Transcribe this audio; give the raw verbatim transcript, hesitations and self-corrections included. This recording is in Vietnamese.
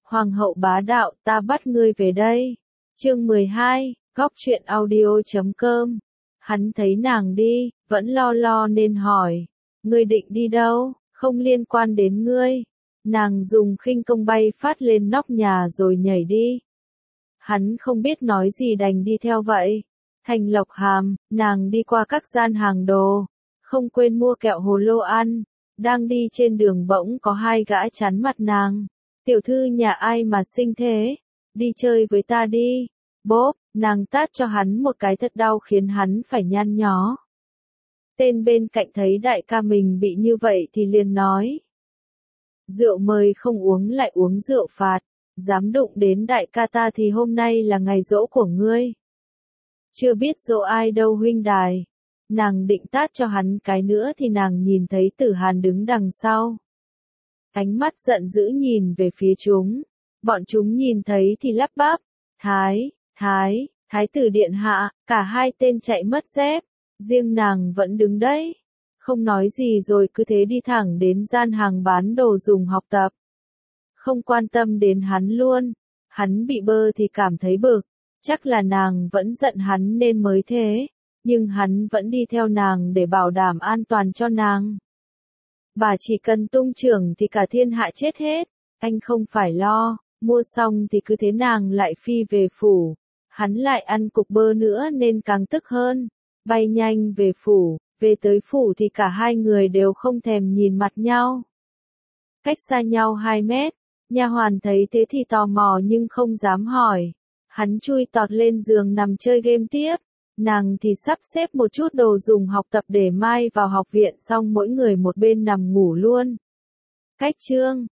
Hoàng hậu bá đạo, ta bắt ngươi về đây. Chương mười hai, góc truyện audio chấm com. Hắn thấy nàng đi, vẫn lo lo nên hỏi, ngươi định đi đâu, không liên quan đến ngươi. Nàng dùng khinh công bay phát lên nóc nhà rồi nhảy đi. Hắn không biết nói gì đành đi theo vậy. Thành Lộc Hàm, nàng đi qua các gian hàng đồ, không quên mua kẹo hồ lô ăn. Đang đi trên đường bỗng có hai gã chắn mặt nàng. Tiểu thư nhà ai mà xinh thế? Đi chơi với ta đi. Bốp, nàng tát cho hắn một cái thật đau khiến hắn phải nhăn nhó. Tên bên cạnh thấy đại ca mình bị như vậy thì liền nói. Rượu mời không uống lại uống rượu phạt. Dám đụng đến đại ca ta thì hôm nay là ngày giỗ của ngươi. Chưa biết giỗ ai đâu huynh đài. Nàng định tát cho hắn cái nữa thì nàng nhìn thấy Tử Hàn đứng đằng sau. Ánh mắt giận dữ nhìn về phía chúng. Bọn chúng nhìn thấy thì lắp bắp. Thái, thái, thái tử điện hạ, cả hai tên chạy mất dép. Riêng nàng vẫn đứng đấy. Không nói gì rồi cứ thế đi thẳng đến gian hàng bán đồ dùng học tập. Không quan tâm đến hắn luôn. Hắn bị bơ thì cảm thấy bực. Chắc là nàng vẫn giận hắn nên mới thế. Nhưng hắn vẫn đi theo nàng để bảo đảm an toàn cho nàng. Bà chỉ cần tung trưởng thì cả thiên hạ chết hết. Anh không phải lo. Mua xong thì cứ thế nàng lại phi về phủ. Hắn lại ăn cục bơ nữa nên càng tức hơn. Bay nhanh về phủ. Về tới phủ thì cả hai người đều không thèm nhìn mặt nhau. Cách xa nhau hai mét. Nha hoàn thấy thế thì tò mò nhưng không dám hỏi. Hắn chui tọt lên giường nằm chơi game tiếp. Nàng thì sắp xếp một chút đồ dùng học tập để mai vào học viện xong mỗi người một bên nằm ngủ luôn. Cách chương